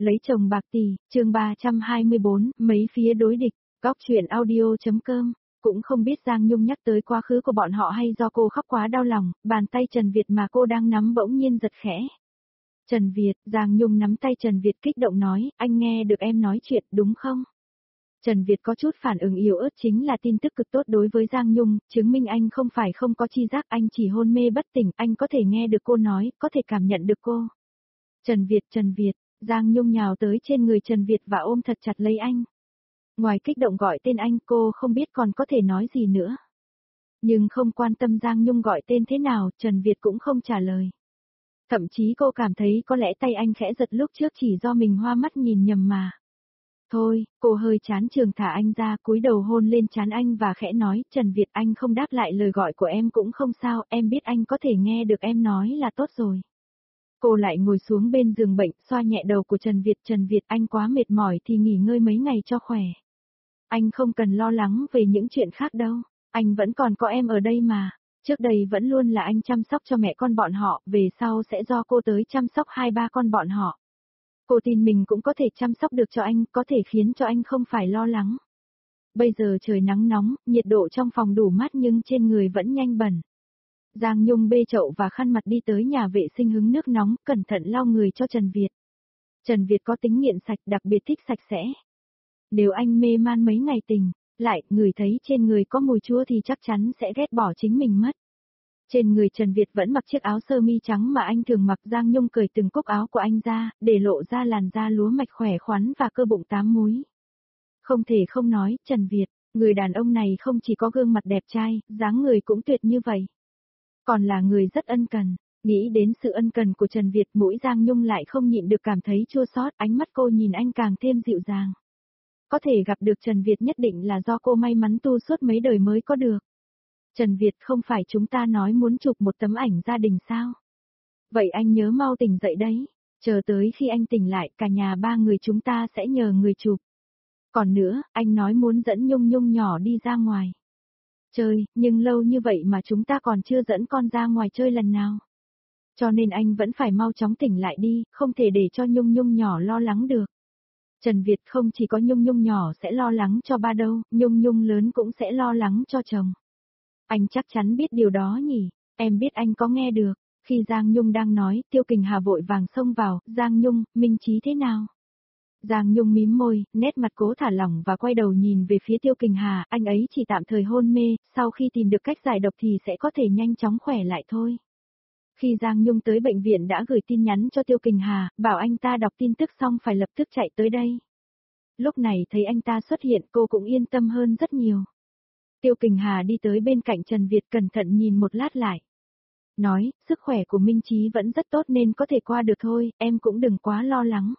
Lấy chồng bạc tỷ, chương 324, mấy phía đối địch, góc chuyện audio.com. Cũng không biết Giang Nhung nhắc tới quá khứ của bọn họ hay do cô khóc quá đau lòng, bàn tay Trần Việt mà cô đang nắm bỗng nhiên giật khẽ. Trần Việt, Giang Nhung nắm tay Trần Việt kích động nói, anh nghe được em nói chuyện đúng không? Trần Việt có chút phản ứng yếu ớt chính là tin tức cực tốt đối với Giang Nhung, chứng minh anh không phải không có chi giác, anh chỉ hôn mê bất tỉnh, anh có thể nghe được cô nói, có thể cảm nhận được cô. Trần Việt, Giang Nhung nhào tới trên người Trần Việt và ôm thật chặt lấy anh. Ngoài kích động gọi tên anh, cô không biết còn có thể nói gì nữa. Nhưng không quan tâm Giang Nhung gọi tên thế nào, Trần Việt cũng không trả lời. Thậm chí cô cảm thấy có lẽ tay anh khẽ giật lúc trước chỉ do mình hoa mắt nhìn nhầm mà. Thôi, cô hơi chán trường thả anh ra, cúi đầu hôn lên trán anh và khẽ nói, Trần Việt, anh không đáp lại lời gọi của em cũng không sao, em biết anh có thể nghe được em nói là tốt rồi. Cô lại ngồi xuống bên giường bệnh, xoa nhẹ đầu của Trần Việt, anh quá mệt mỏi thì nghỉ ngơi mấy ngày cho khỏe. Anh không cần lo lắng về những chuyện khác đâu, anh vẫn còn có em ở đây mà. Trước đây vẫn luôn là anh chăm sóc cho mẹ con bọn họ, về sau sẽ do cô tới chăm sóc hai ba con bọn họ. Cô tin mình cũng có thể chăm sóc được cho anh, có thể khiến cho anh không phải lo lắng. Bây giờ trời nắng nóng, nhiệt độ trong phòng đủ mát nhưng trên người vẫn nhanh bẩn. Giang Nhung bê chậu và khăn mặt đi tới nhà vệ sinh hứng nước nóng, cẩn thận lau người cho Trần Việt. Trần Việt có tính nghiện sạch, đặc biệt thích sạch sẽ. Nếu anh mê man mấy ngày tình, lại ngửi thấy trên người có mùi chua thì chắc chắn sẽ ghét bỏ chính mình mất. Trên người Trần Việt vẫn mặc chiếc áo sơ mi trắng mà anh thường mặc. Giang Nhung cởi từng cúc áo của anh ra, để lộ ra làn da lúa mạch khỏe khoắn và cơ bụng 8 múi. Không thể không nói, Trần Việt, người đàn ông này không chỉ có gương mặt đẹp trai, dáng người cũng tuyệt như vậy. Còn là người rất ân cần. Nghĩ đến sự ân cần của Trần Việt, mũi Giang Nhung lại không nhịn được cảm thấy chua xót, ánh mắt cô nhìn anh càng thêm dịu dàng. Có thể gặp được Trần Việt nhất định là do cô may mắn tu suốt mấy đời mới có được. Trần Việt, không phải chúng ta nói muốn chụp một tấm ảnh gia đình sao? Vậy anh nhớ mau tỉnh dậy đấy, chờ tới khi anh tỉnh lại cả nhà ba người chúng ta sẽ nhờ người chụp. Còn nữa, anh nói muốn dẫn Nhung Nhung nhỏ đi ra ngoài chơi, nhưng lâu như vậy mà chúng ta còn chưa dẫn con ra ngoài chơi lần nào. Cho nên anh vẫn phải mau chóng tỉnh lại đi, không thể để cho Nhung Nhung nhỏ lo lắng được. Trần Việt, không chỉ có Nhung Nhung nhỏ sẽ lo lắng cho ba đâu, Nhung Nhung lớn cũng sẽ lo lắng cho chồng. Anh chắc chắn biết điều đó nhỉ, em biết anh có nghe được. Khi Giang Nhung đang nói, Tiêu Kình Hà vội vàng xông vào, Giang Nhung, Minh Chí thế nào? Giang Nhung mím môi, nét mặt cố thả lỏng và quay đầu nhìn về phía Tiêu Kình Hà, anh ấy chỉ tạm thời hôn mê, sau khi tìm được cách giải độc thì sẽ có thể nhanh chóng khỏe lại thôi. Khi Giang Nhung tới bệnh viện đã gửi tin nhắn cho Tiêu Kình Hà, bảo anh ta đọc tin tức xong phải lập tức chạy tới đây. Lúc này thấy anh ta xuất hiện cô cũng yên tâm hơn rất nhiều. Tiêu Kình Hà đi tới bên cạnh Trần Việt cẩn thận nhìn một lát lại. Nói, sức khỏe của Minh Chí vẫn rất tốt nên có thể qua được thôi, em cũng đừng quá lo lắng.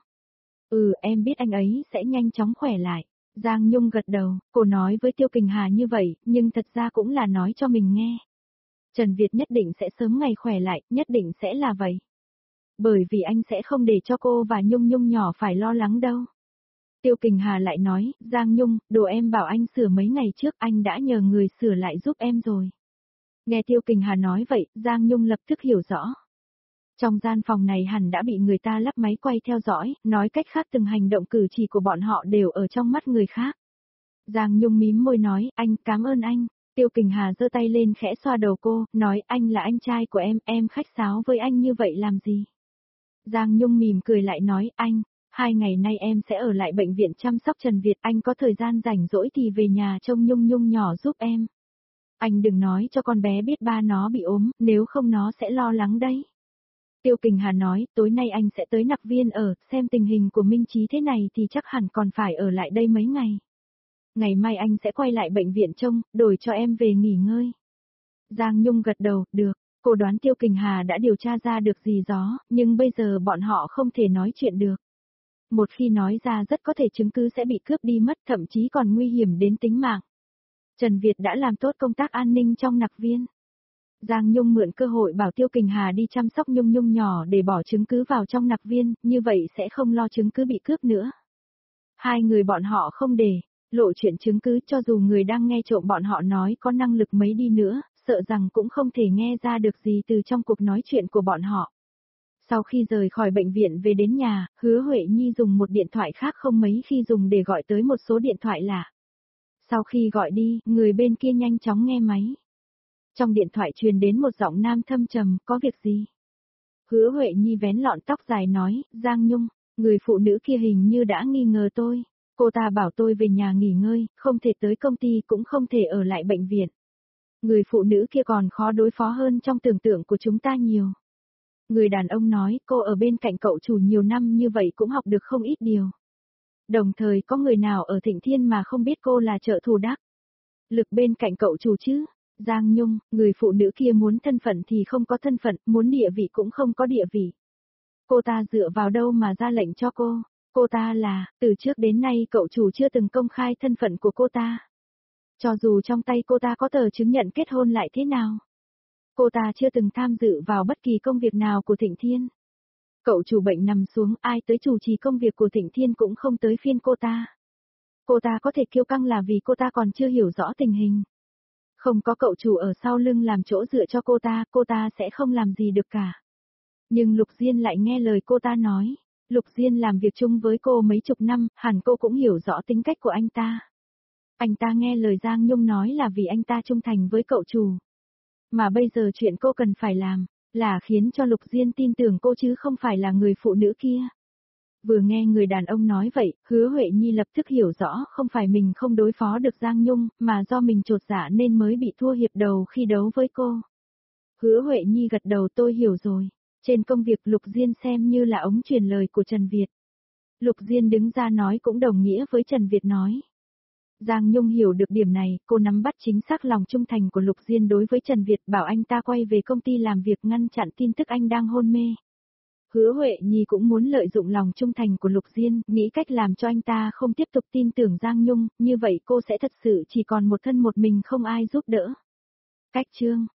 Em biết anh ấy sẽ nhanh chóng khỏe lại. Giang Nhung gật đầu, cô nói với Tiêu Kình Hà như vậy, nhưng thật ra cũng là nói cho mình nghe. Trần Việt nhất định sẽ sớm ngày khỏe lại, nhất định sẽ là vậy. Bởi vì anh sẽ không để cho cô và Nhung Nhung nhỏ phải lo lắng đâu. Tiêu Kình Hà lại nói, Giang Nhung, đồ em bảo anh sửa mấy ngày trước anh đã nhờ người sửa lại giúp em rồi. Nghe Tiêu Kình Hà nói vậy, Giang Nhung lập tức hiểu rõ. Trong gian phòng này hẳn đã bị người ta lắp máy quay theo dõi, nói cách khác từng hành động cử chỉ của bọn họ đều ở trong mắt người khác. Giang Nhung mím môi nói, anh, cảm ơn anh. Tiêu Kình Hà giơ tay lên khẽ xoa đầu cô, nói anh là anh trai của em khách sáo với anh như vậy làm gì? Giang Nhung mỉm cười lại nói, anh, 2 ngày nay em sẽ ở lại bệnh viện chăm sóc Trần Việt, anh có thời gian rảnh rỗi thì về nhà trông Nhung Nhung nhỏ giúp em. Anh đừng nói cho con bé biết ba nó bị ốm, nếu không nó sẽ lo lắng đấy. Tiêu Kình Hà nói, tối nay anh sẽ tới Nặc Viên ở, xem tình hình của Minh Chí thế này thì chắc hẳn còn phải ở lại đây mấy ngày. Ngày mai anh sẽ quay lại bệnh viện trông, đổi cho em về nghỉ ngơi. Giang Nhung gật đầu, được, cô đoán Tiêu Kình Hà đã điều tra ra được gì đó, nhưng bây giờ bọn họ không thể nói chuyện được. Một khi nói ra rất có thể chứng cứ sẽ bị cướp đi mất, thậm chí còn nguy hiểm đến tính mạng. Trần Việt đã làm tốt công tác an ninh trong Nặc Viên. Giang Nhung mượn cơ hội bảo Tiêu Kình Hà đi chăm sóc Nhung Nhung nhỏ để bỏ chứng cứ vào trong Nặc Viên, như vậy sẽ không lo chứng cứ bị cướp nữa. Hai người bọn họ không để lộ chuyện chứng cứ, cho dù người đang nghe trộm bọn họ nói có năng lực mấy đi nữa, sợ rằng cũng không thể nghe ra được gì từ trong cuộc nói chuyện của bọn họ. Sau khi rời khỏi bệnh viện về đến nhà, Hứa Huệ Nhi dùng một điện thoại khác không mấy khi dùng để gọi tới một số điện thoại lạ. Sau khi gọi đi, người bên kia nhanh chóng nghe máy. Trong điện thoại truyền đến một giọng nam thâm trầm, có việc gì? Hứa Huệ Nhi vén lọn tóc dài nói, Giang Nhung, người phụ nữ kia hình như đã nghi ngờ tôi. Cô ta bảo tôi về nhà nghỉ ngơi, không thể tới công ty cũng không thể ở lại bệnh viện. Người phụ nữ kia còn khó đối phó hơn trong tưởng tượng của chúng ta nhiều. Người đàn ông nói cô ở bên cạnh cậu chủ nhiều năm như vậy cũng học được không ít điều. Đồng thời có người nào ở Thịnh Thiên mà không biết cô là trợ thủ đắc lực bên cạnh cậu chủ chứ? Giang Nhung, người phụ nữ kia muốn thân phận thì không có thân phận, muốn địa vị cũng không có địa vị. Cô ta dựa vào đâu mà ra lệnh cho cô? Cô ta là, từ trước đến nay cậu chủ chưa từng công khai thân phận của cô ta. Cho dù trong tay cô ta có tờ chứng nhận kết hôn lại thế nào. Cô ta chưa từng tham dự vào bất kỳ công việc nào của Thịnh Thiên. Cậu chủ bệnh nằm xuống, ai tới chủ trì công việc của Thịnh Thiên cũng không tới phiên cô ta. Cô ta có thể kiêu căng là vì cô ta còn chưa hiểu rõ tình hình. Không có cậu chủ ở sau lưng làm chỗ dựa cho cô ta sẽ không làm gì được cả. Nhưng Lục Diên lại nghe lời cô ta nói. Lục Diên làm việc chung với cô mấy chục năm, hẳn cô cũng hiểu rõ tính cách của anh ta. Anh ta nghe lời Giang Nhung nói là vì anh ta trung thành với cậu chủ. Mà bây giờ chuyện cô cần phải làm, là khiến cho Lục Diên tin tưởng cô chứ không phải là người phụ nữ kia. Vừa nghe người đàn ông nói vậy, Hứa Huệ Nhi lập tức hiểu rõ không phải mình không đối phó được Giang Nhung, mà do mình trột dạ nên mới bị thua hiệp đầu khi đấu với cô. Hứa Huệ Nhi gật đầu tôi hiểu rồi. Trên công việc Lục Diên xem như là ống truyền lời của Trần Việt. Lục Diên đứng ra nói cũng đồng nghĩa với Trần Việt nói. Giang Nhung hiểu được điểm này, cô nắm bắt chính xác lòng trung thành của Lục Diên đối với Trần Việt bảo anh ta quay về công ty làm việc ngăn chặn tin tức anh đang hôn mê. Hứa Huệ Nhi cũng muốn lợi dụng lòng trung thành của Lục Diên, nghĩ cách làm cho anh ta không tiếp tục tin tưởng Giang Nhung, như vậy cô sẽ thật sự chỉ còn một thân một mình không ai giúp đỡ. Cách chương